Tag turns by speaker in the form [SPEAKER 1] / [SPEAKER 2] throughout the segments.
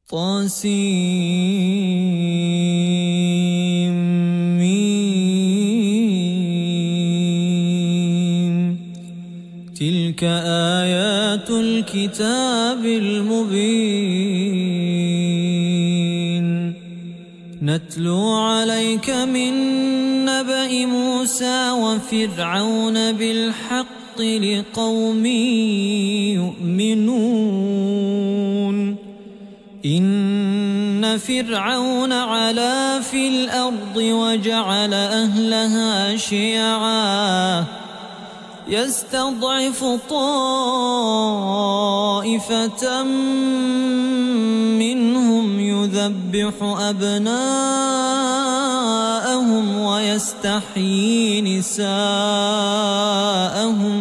[SPEAKER 1] طاسيم. تلك آيات الكتاب المبين نتلو عليك من نبأ موسى وفرعون بالحق لقوم يؤمنون. إن فرعون علا في الأرض وجعل أهلها شيعا يستضعف طائفة منهم يذبح أبناءهم ويستحيي نساءهم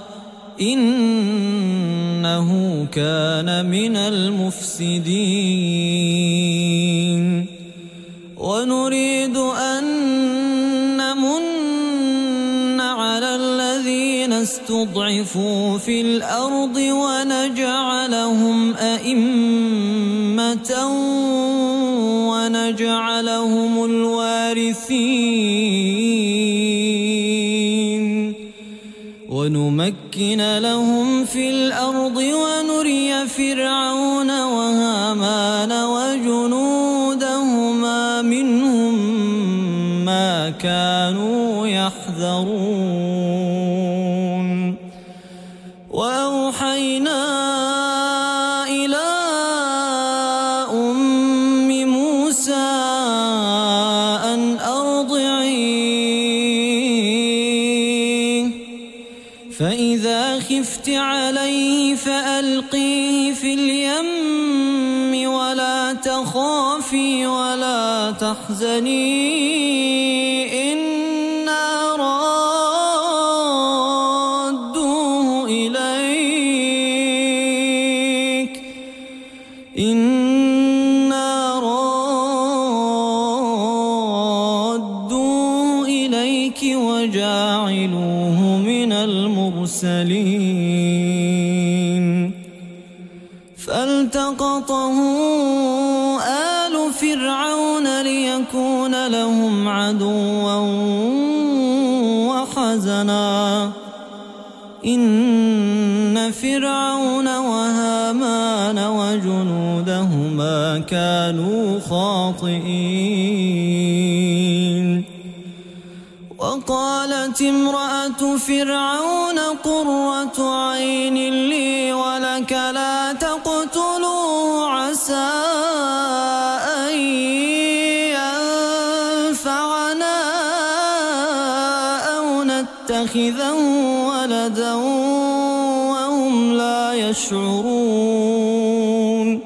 [SPEAKER 1] إنه كان من المفسدين. ونريد أن نمن على الذين استضعفوا في الأرض ونجعلهم أئمة ونجعلهم الوارثين ونمكن لهم في الأرض ونري فرعون وهامان وجنودهما منهم ما كانوا يحذرون. وأوحينا إلى أم موسى أن أرضعيه فإذا خفت عليه فألقيه في اليم ولا تخافي ولا تحزني إنا رادوه إليك وجاعلوه من المرسلين. فالتقطه آل فرعون ليكون لهم عدوا وحزنا إن فرعون وهامان وجنودهما كانوا خاطئين. وقالت امرأة فرعون قرة عين لي ولك لا تقتلوه عسى أن ينفعنا أو نتخذه ولدا وهم لا يشعرون.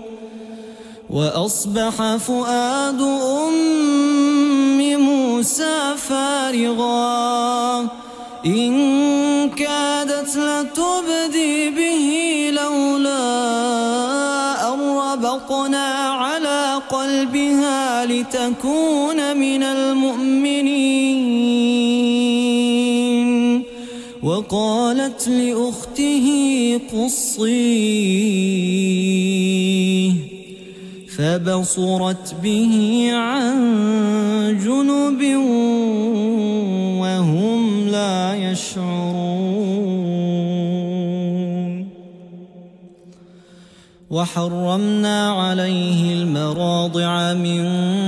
[SPEAKER 1] وأصبح فؤاد أم موسى فارغا إن كادت لتبدي به لولا أن ربطنا على قلبها لتكون من المؤمنين. وقالت لأخته قصيه فبصرت به عن جنب وهم لا يشعرون. وحرمنا عليه المراضع من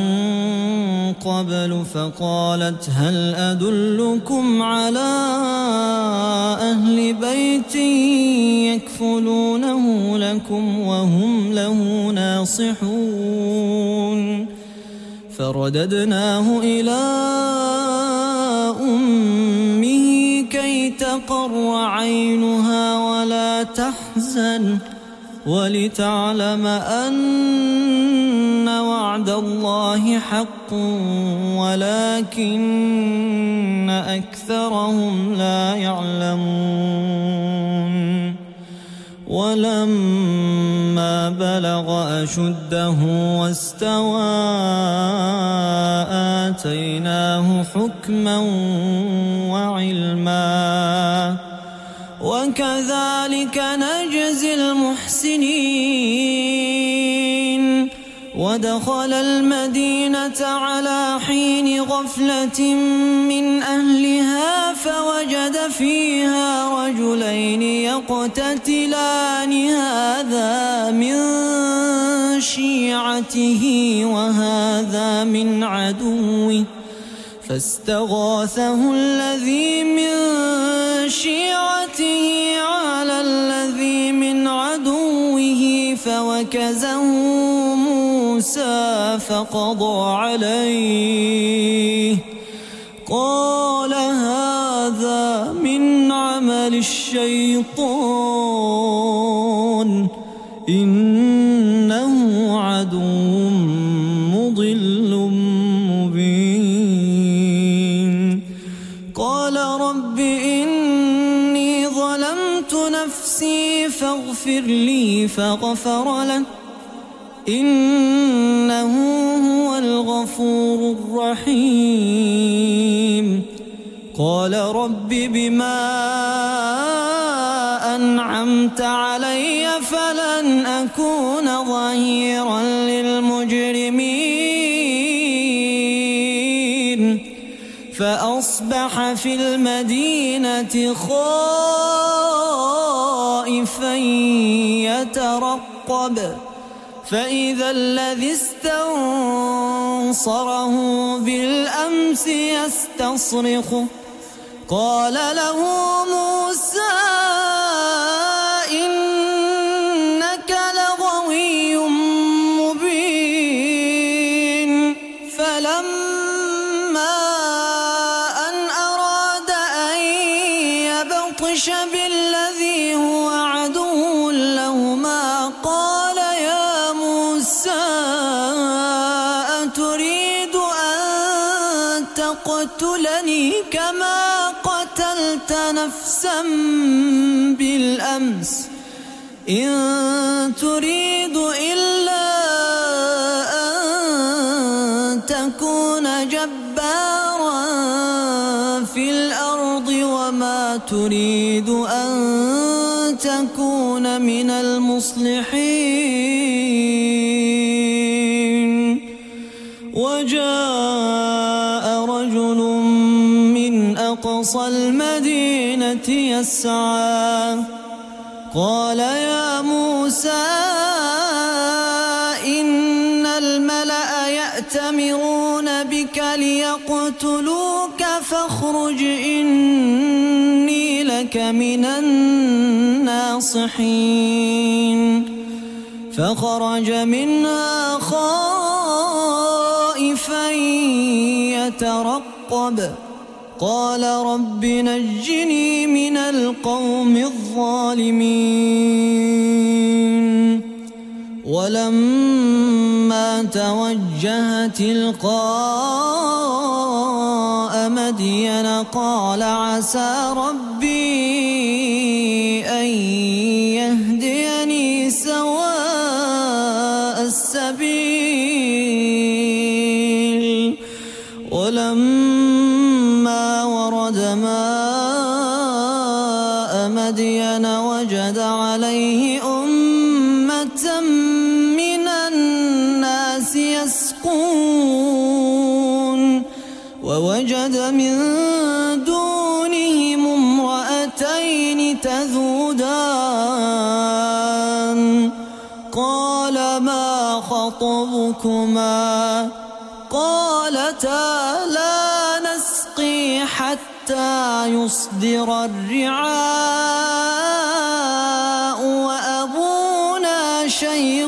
[SPEAKER 1] قبل فقالت هل أدلكم على أهل بيت يكفلونه لكم وهم له ناصحون. فرددناه إلى أمه كي تقر عينها ولا تحزن ولتعلم أن وعد الله حق ولكن أكثرهم لا يعلمون. ولما بلغ أشده واستوى آتيناه حكما وعلما وكذلك نجزي المحسنين. ودخل المدينة على حين غفلة من أهلها فوجد فيها رجلين يقتتلان هذا من شيعته وهذا من عدوه فاستغاثه الذي من شيعته على الذي من عدوه فوكزه موسى فقضى عليه قال هذا من عمل الشيطان إنه عدو مضل مبين قال رب إني ظلمت نفسي فاغفر لي فغفر له إنه هو الغفور الرحيم قال رب بما أنعمت علي فلن أكون ظهيرا للمجرمين فأصبح في المدينة خائفا يترقب فإذا الذي استنصره بالأمس يستصرخه قال له موسى إنك لغوي مبين فلما أن أراد أن يبطش بالذي هو عدو لهما قال يا موسى أتريد أن تقتلني كما قتلت نفسا بالأمس إن تريد إلا أن تكون جبارا في الأرض وما تريد أن تكون من المصلحين وجاء رجل من أقصى المدينة يسعى قال يا موسى إن الملأ يأتمرون بك ليقتلوك فاخرج إني لك من الناصحين فخرج منها خائفا يترقب قال رب نجني من القوم الظالمين ولما توجه تلقاء مدين قال عسى ربي أن يهديني سواء السبيل ولما ورد ماء مدين وجد عليه أمة من الناس يسقون ووجد من دونهم امرأتين تذودان قال ما خطبكما قالتا لا نسقي حتى يصدر الرعاء وأبونا شيخ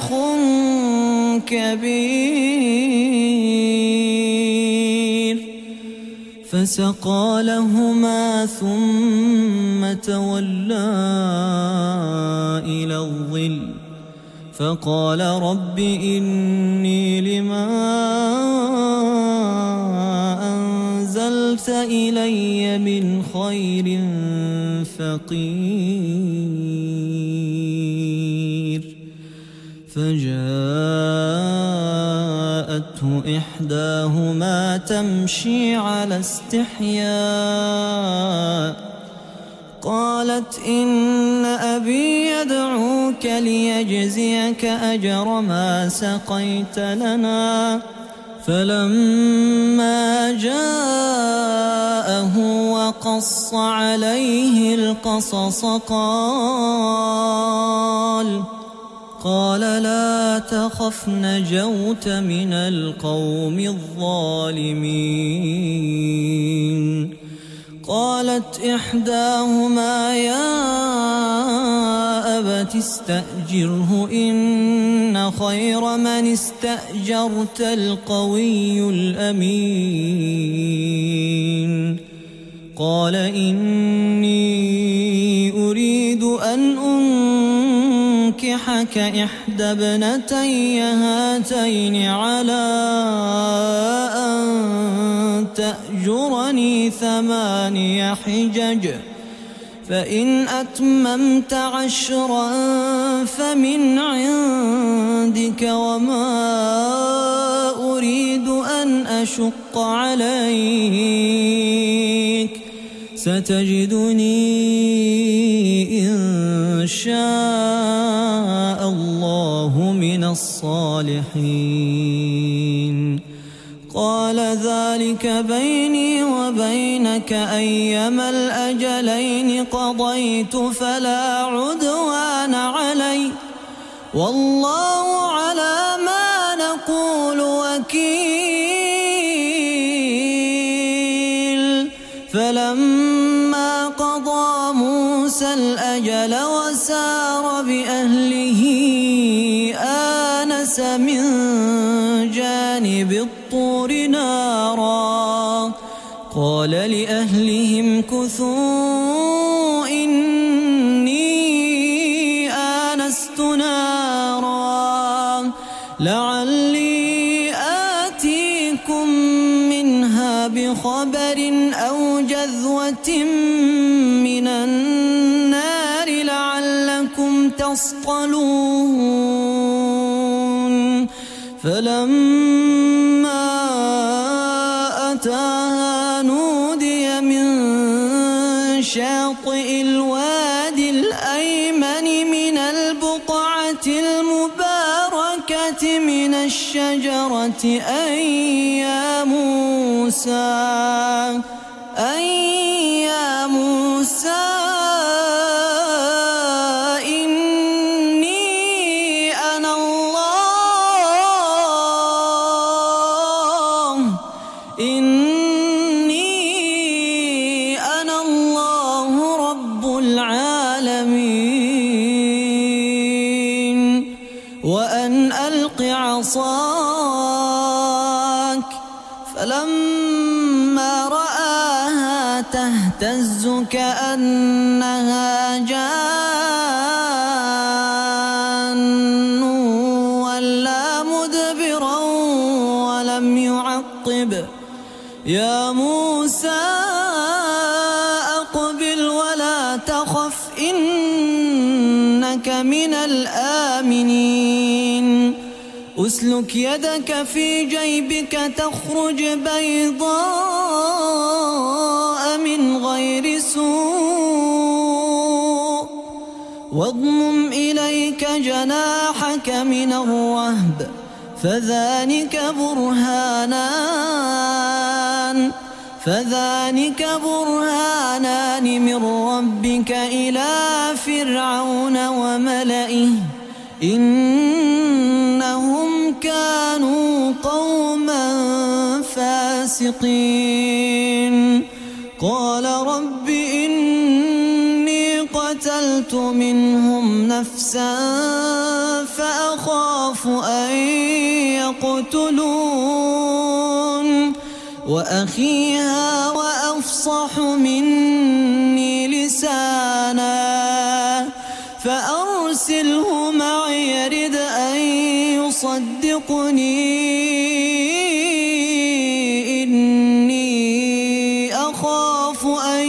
[SPEAKER 1] كبير فسقى لهما ثم تولى إلى الظل فقال رب إني لما أنزلت إلي من خير فقير فجاءته إحداهما تمشي على استحياء قالت إن أبي يدعوك ليجزيك أجر ما سقيت لنا. فلما جاءه وقص عليه القصص قال لا تخف نجوت من القوم الظالمين. قالت إحداهما يا أبت استأجره إن خير من استأجرت القوي الأمين. قال إني أريد أن أنكحك إحدى ابنتي هاتين على أن تأجرني 8 حجج فإن أتممت 10 فمن عندك وما أريد أن أشق عليك ستجدني إن شاء الله من الصالحين. قال ذلك بيني وبينك أيما الأجلين قضيت فلا عدوان علي والله على ما نقول وكيل. فلما قضى موسى الأجل وسار بأهله آنس من جانب الطور نارا قال لأهلهم كثوا إني آنست نارا لعلي آتيكم منها بخبر أو جذوة من النار لعلكم تصطلون. فلما أتاها نودي من شاطئ الوادي الأيمن من البقعة المباركة من الشجرة أن يا موسى إني أنا الله رب العالمين. وأن ألق عصاك فلما رآها تهتز كأنها جان ولا مدبرا ولم يعقب. يا موسى أقبل ولا تخف إنك من الآمنين. أسلك يدك في جيبك تخرج بيضاء من غير سوء واضمم إليك جناحك من الرهب فذلك برهانان من ربك إلى فرعون وملئه إنهم كانوا قوما فاسقين. قال رب إني قتلت منهم نفسا فأخاف أن يقتلون وأخيها وأفصح مني لسانا فأرسله معي يرد أن يصدقني إني أخاف أن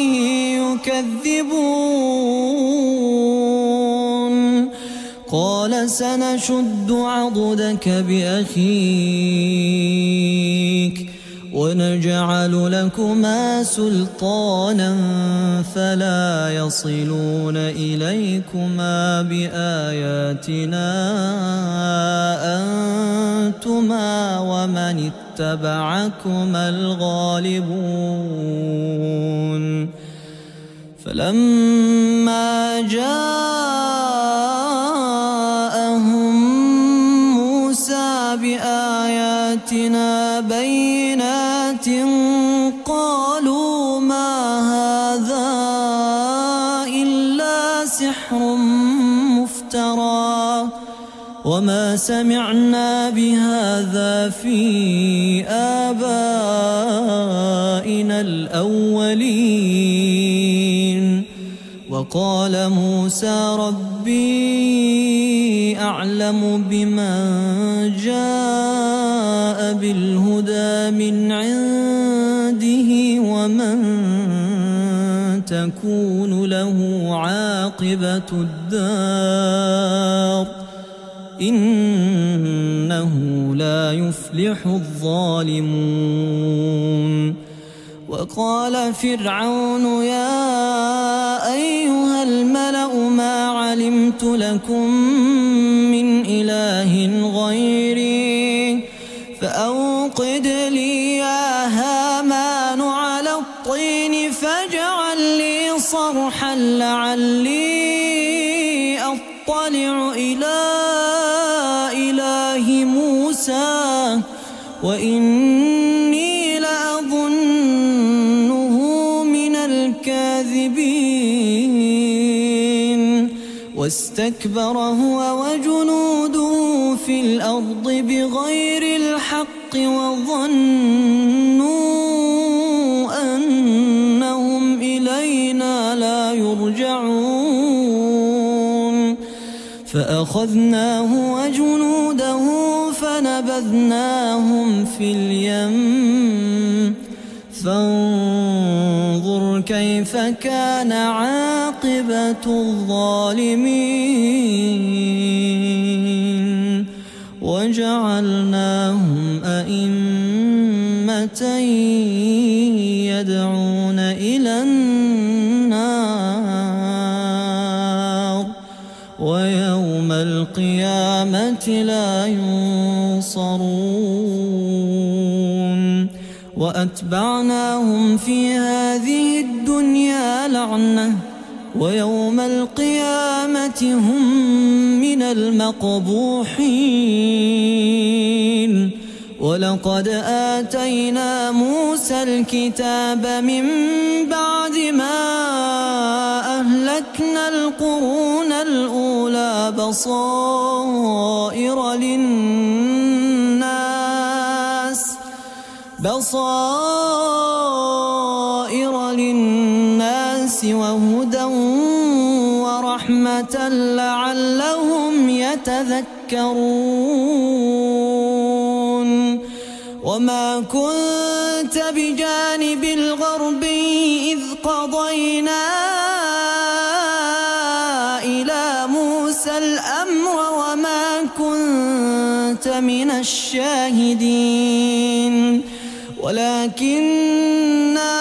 [SPEAKER 1] يكذبون. قال سنشد عضدك بأخيك ونجعل لكما سلطانا فلا يصلون إليكما بآياتنا أنتما ومن اتبعكما الغالبون فلما جاءهم موسى بآياتنا بينات قالوا ما هذا إلا سحر مفترى وما سمعنا بهذا في آبائنا الأولين وقال موسى ربي أعلم بمن جاء بالهدى من عنده ومن تكون له عاقبة الدار إنه لا يفلح الظالمون وقال فرعون يا أيها الملأ ما علمت لكم من إله غيري فأوقد لي يا هامان على الطين فاجعل لي صرحا لعلي أطلع إلى إله موسى وإني لأظنه من الكاذبين واستكبر هو وجنوده في الأرض بغير الحق وظنوا أنهم إلينا لا يرجعون فأخذناه وجنوده فنبذناهم في اليم فانظر كيف كان عاقبة الظالمين وجعلناهم أئمة يدعون إلى النار ويوم القيامة لا ينصرون وأتبعناهم في هذه الدنيا لعنة ويوم القيامة هم من المقبوحين ولقد آتينا موسى الكتاب من بعد ما أهلكنا القرون الأولى بصائر للناس وهدى ورحمة لعلهم يتذكرون وما كنت بجانب الغربي إذ قضينا إلى موسى الأمر وما كنت من الشاهدين ولكننا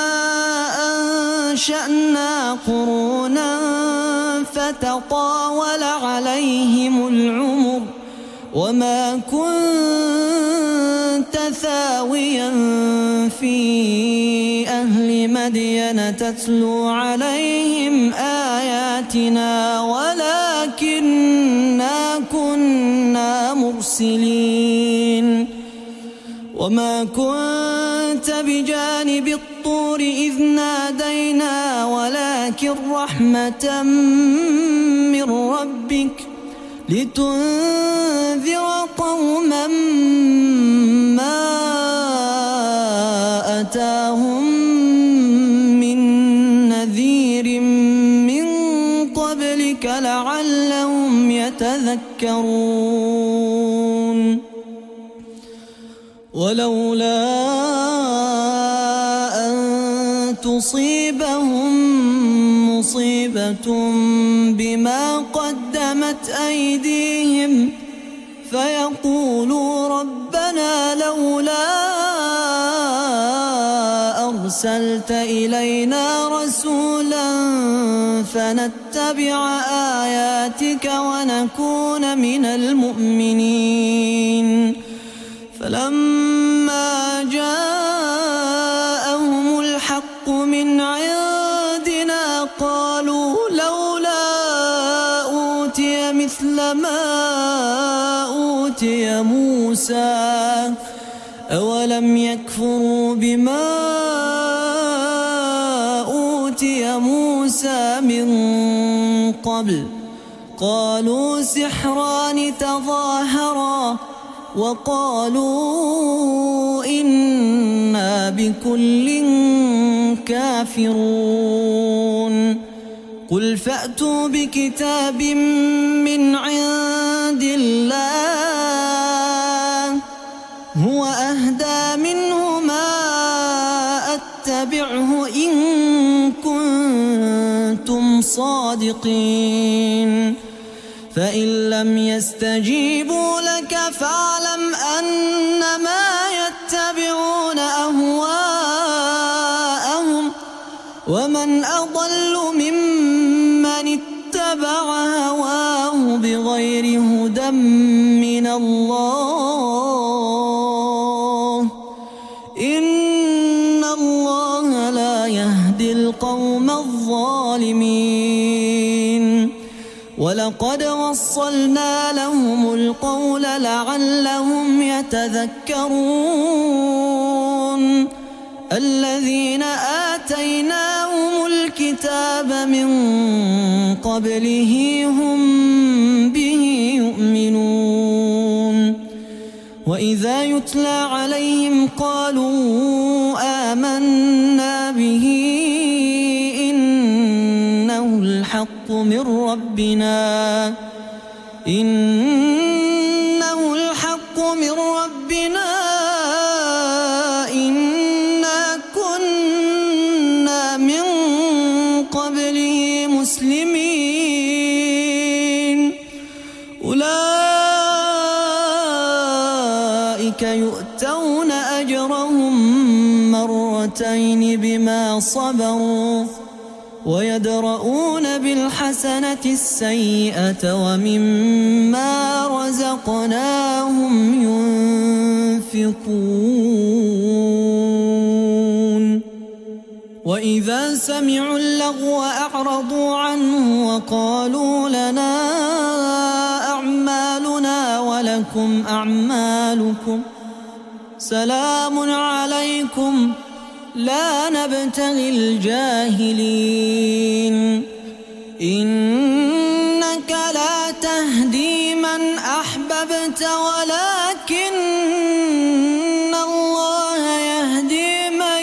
[SPEAKER 1] أنشأنا قرونا فتطاول عليهم العمر وما كنت ثاويا في أهل مدين تتلو عليهم آياتنا ولكننا كنا مرسلين وما كنت بجانب الطور إذ نادينا ولكن رحمة من ربك لتنذر قوما ما أتاهم من نذير من قبلك لعلهم يتذكرون ولولا أن تصيبهم مصيبة بما قدمت أيديهم فيقولوا ربنا لولا أرسلت إلينا رسولا فنتبع آياتك ونكون من المؤمنين فلما جاءهم الحق من عندنا قالوا لولا أوتي مثل ما أوتي موسى أولم يكفروا بما أوتي موسى من قبل قالوا سحران تظاهرا وقالوا إنا بكل كافرون قل فأتوا بكتاب من عند الله هو أهدى منهما أتبعه إن كنتم صادقين فإن لم يستجيبوا لك فاعلم أنما يتبعون أهواءهم ومن أضل ممن اتبع هواه بغير هدى من الله إن الله لا يهدي القوم الظالمين ولقد وصلنا لهم القول لعلهم يتذكرون الذين آتيناهم الكتاب من قبله هم به يؤمنون وإذا يتلى عليهم قالوا آمنا به إنه الحق من ربنا إنا كنا من قبله مسلمين أولئك يؤتون أجرهم مرتين بما صبروا ويدرؤون بالحسنة السيئة ومما رزقناهم ينفقون وإذا سمعوا اللغو أعرضوا عنه وقالوا لنا أعمالنا ولكم أعمالكم سلام عليكم لا نبتغي الجاهلين إنك لا تهدي من أحببت ولكن الله يهدي من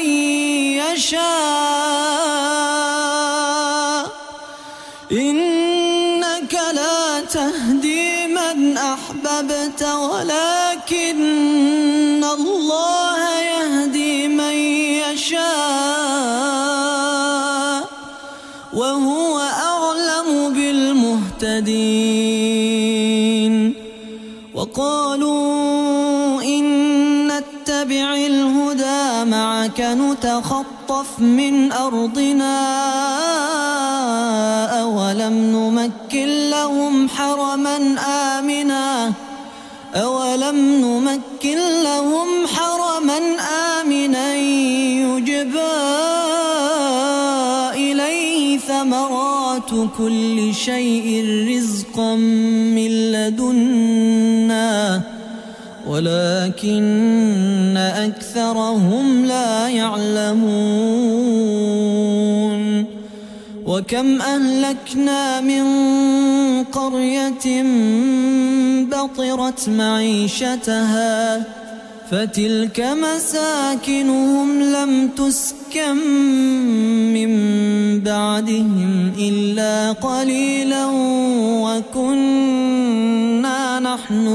[SPEAKER 1] يشاء إنك لا تهدي من أحببت ولكن الله يهدي من يشاء وهو أعلم بالمهتدين وقالوا إن نتبع الهدى معك نتخطف من أرضنا أولم نمكن لهم حرما آمنا يجبى إليه ثمرات كل شيء رزقا من لدنا ولكن أكثرهم لا يعلمون وكم أهلكنا من قرية بطرت معيشتها فتلك مساكنهم لم تسكن من بعدهم إلا قليلا وكنا نحن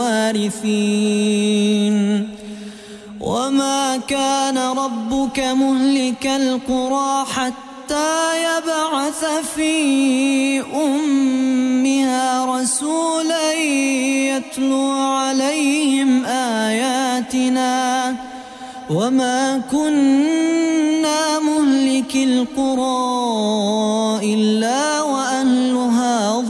[SPEAKER 1] الوارثين وما كان ربك مهلك القرى حتى يبعث في أمها رسولا يتلو عليهم آياتنا وما كنا تهلك القرى إلا وأهلها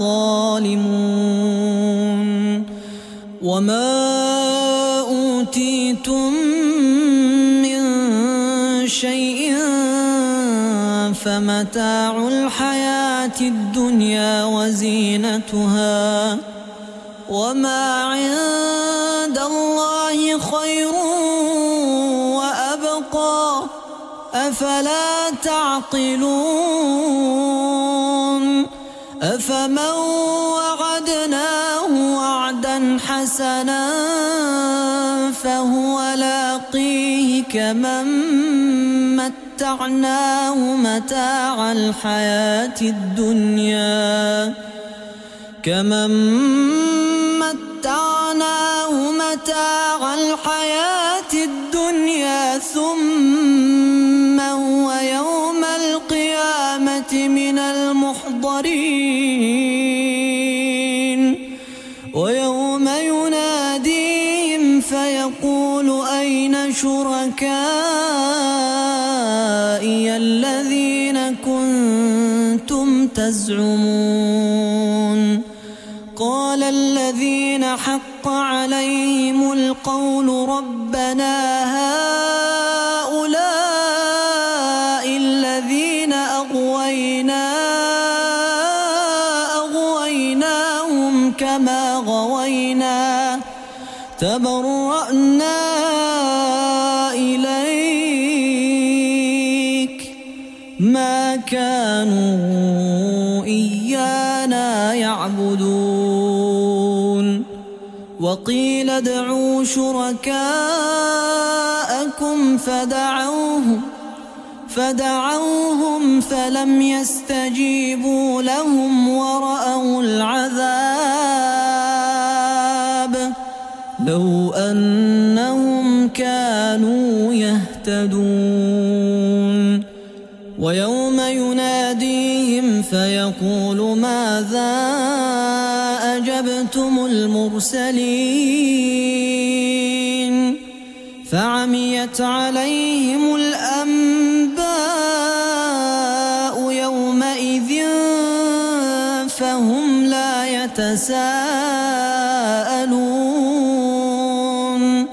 [SPEAKER 1] ظالمون وما أوتيتم من شيء فمتاع الحياة الدنيا وزينتها وما عند الله خير وأبقى أفلا تعقلون أفمن وعدناه وعدا حسنا فهو لاقيه كمن متعناه متاع الحياة الدنيا ثم هو يوم القيامة من المحضرين ويوم يناديهم فيقول أين شركائي الذين كنتم تزعمون قال الذين حق عليهم القول ربنا هؤلاء الذين أغويناهم كما غوينا تبرأنا إليك ما كانوا إيانا يعبدون وقيل ادعوا شركاءكم فدعوهم فلم يستجيبوا لهم ورأوا العذاب لو أنهم كانوا يهتدون ويوم يناديهم فيقول ماذا أجبتم المرسلين فعميت عليهم الأنباء يومئذ فهم لا يتساءلون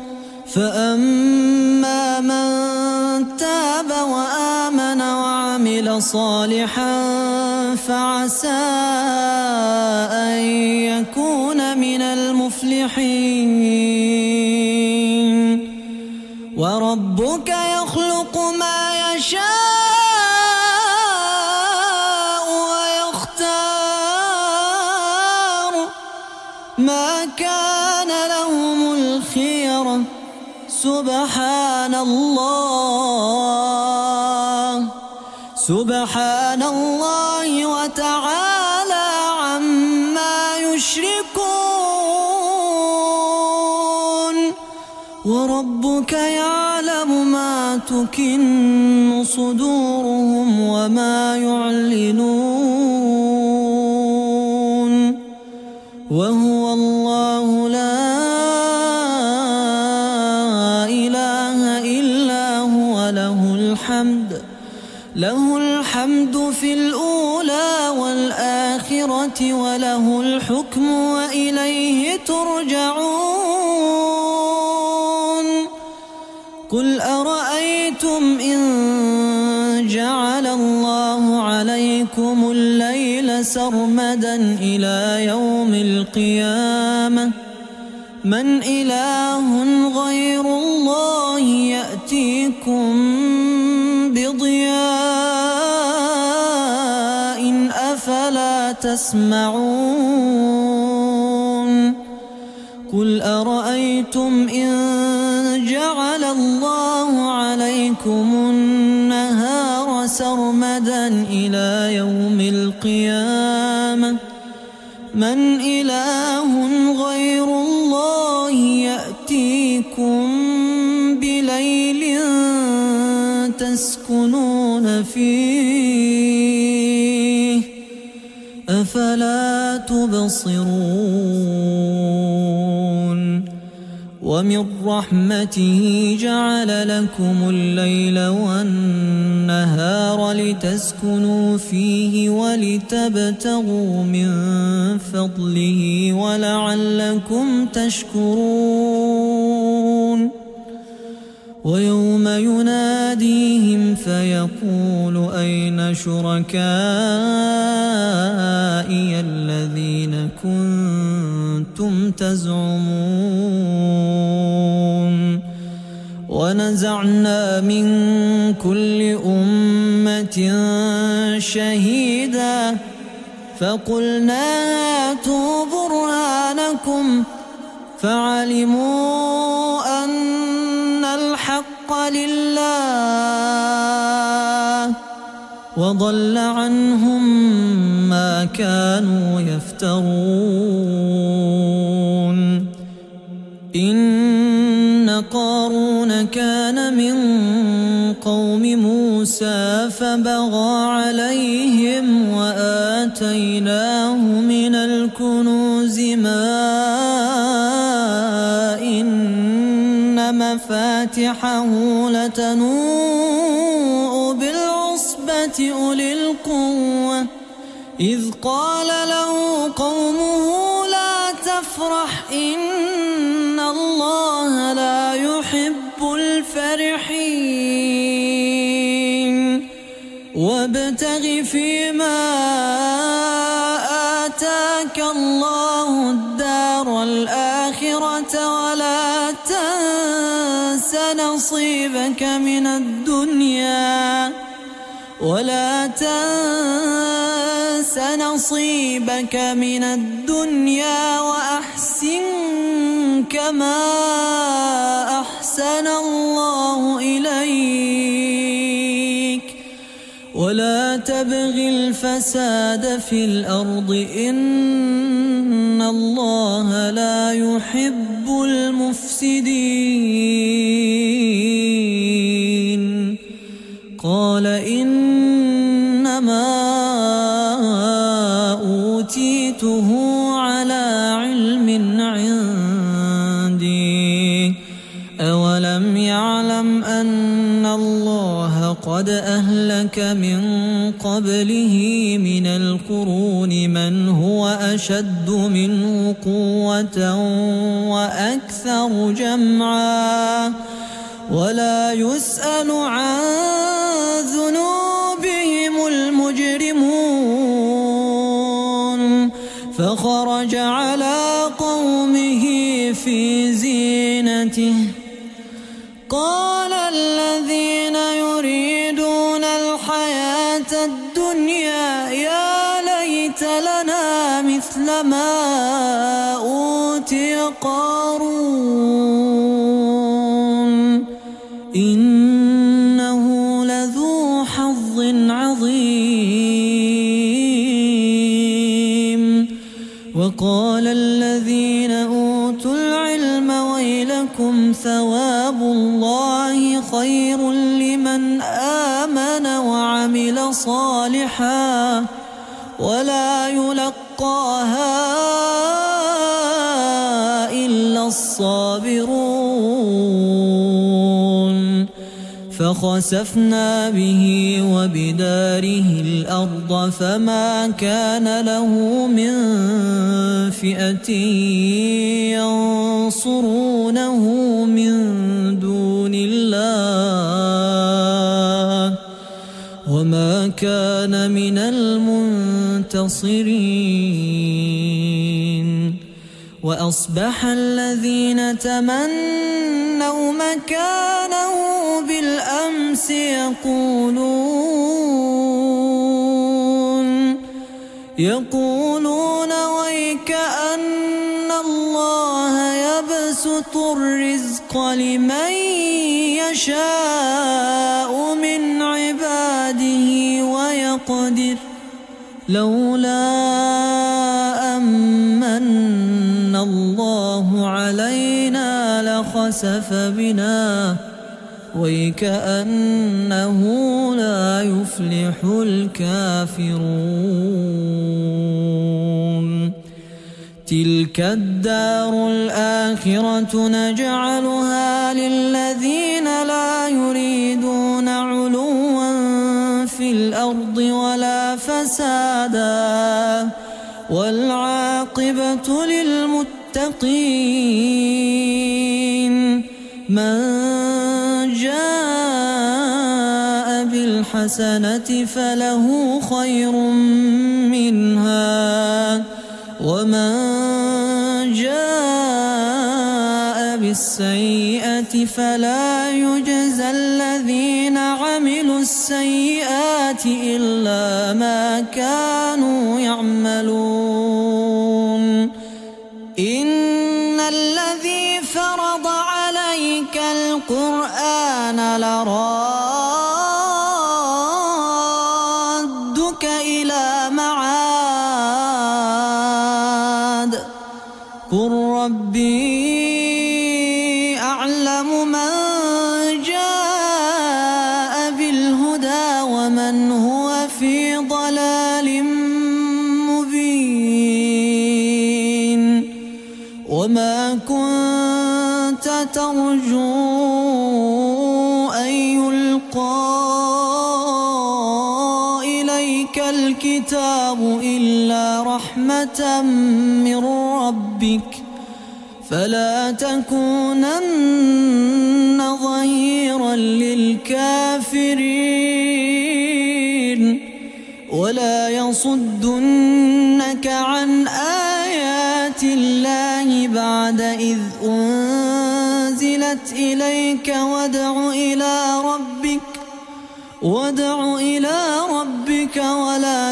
[SPEAKER 1] فأما من تاب وآمن وعمل صالحا فعسى أن يكون من المفلحين وربك يخلق ما يشاء ويختار ما كان لهم الخيرة سبحان الله وتعالى عما يشركون وربك يعلم ما تكن صدورهم وما يعلنون وهو الله لا إله إلا هو له الحمد في الأولى والآخرة وله الحكم وإليه ترجعون قل أرأيتم إن جعل الله عليكم الليل سرمدا إلى يوم القيامة من إله غير الله يأتيكم بضياء أفلا تسمعون قل أرأيتم إن جعل الله عليكم النهار سرمدا إلى يوم القيامة من إله غير الله يأتيكم بليل تسكنون فيه أفلا تبصرون ومن رحمته جعل لكم الليل والنهار لتسكنوا فيه ولتبتغوا من فضله ولعلكم تشكرون ويوم يناديهم فيقول أين شركائي الذين كنتم تزعمون ونزعنا من كل أمة شهيدا فقلنا هاتوا برهانكم فعلموا أن الحق لله وضل عنهم ما كانوا يفترون إن قارون كان من قوم موسى فبغى عليهم وآتيناه من الكنوز ما إن مفاتحه لتنوء بالعصبة أولي القوة إذ قال له قومه لا تفرح إن الله لا يحب الفرحين وابتغ فيما آتاك الله الدار الآخرة ولا تنس نصيبك من الدنيا وأحسن كما أحسن الله إليك ولا تبغ الفساد في الأرض إن الله لا يحب المفسدين قال إنما أوتيته على علم عندي أولم يعلم أن الله قد أهلك من قبله من القرون من هو أشد منه قوة وأكثر جمعا ولا يسأل عن ذنوبهم المجرمون فخرج على قومه في زينته قال الذين يريدون الحياة الدنيا يا ليت لنا مثل ما أوتي قارون إنه لذو حظ عظيم وقال الذين أوتوا العلم ويلكم ثواب الله خير لمن آمن وعمل صالحا ولا يلقاها إلا الصابرون فخسفنا به وبداره الأرض فما كان له من فئة ينصرونه من دون الله وما كان من المنتصرين وأصبح الذين تمنوا مكانه بالأمس يقولون ويكأن الله يبسط الرزق لمن يشاء من عباده ويقدر لولا أمن الله علينا لخسف بنا ويكأنه لا يفلح الكافرون تلك الدار الآخرة نجعلها للذين لا يريدون علوا في الأرض ولا فسادا والعاقبة للمتقين من جاء بالحسنة فله خير منها ومن جاء بالسيئة فلا يجزى الذين عملوا السيئات إلا ما كانوا يعملون إن الذي فرض عليك القرآن لرادك إلى معاد قل ربي أعلم من جاء بالهدى ومن هو في ضلال مبين وما كنت ترجو أن يلقى إليك الكتاب إلا رحمة من ربك فلا تكونن ظهيرا للكافرين ولا يصدنك عن آيات الله بعد إذ أنزلت إليك وادع إلى ربك ولا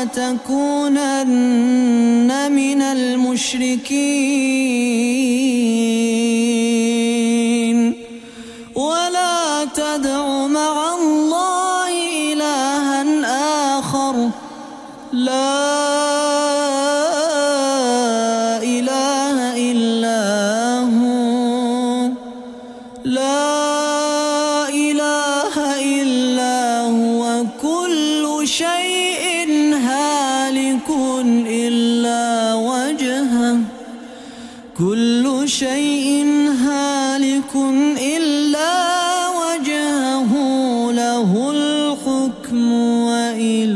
[SPEAKER 1] تكونن من المشركين ولا تدع مع الله إلها آخر لا إله إلا هو كل شيء هالك إلا وجهه له الحكم وإليه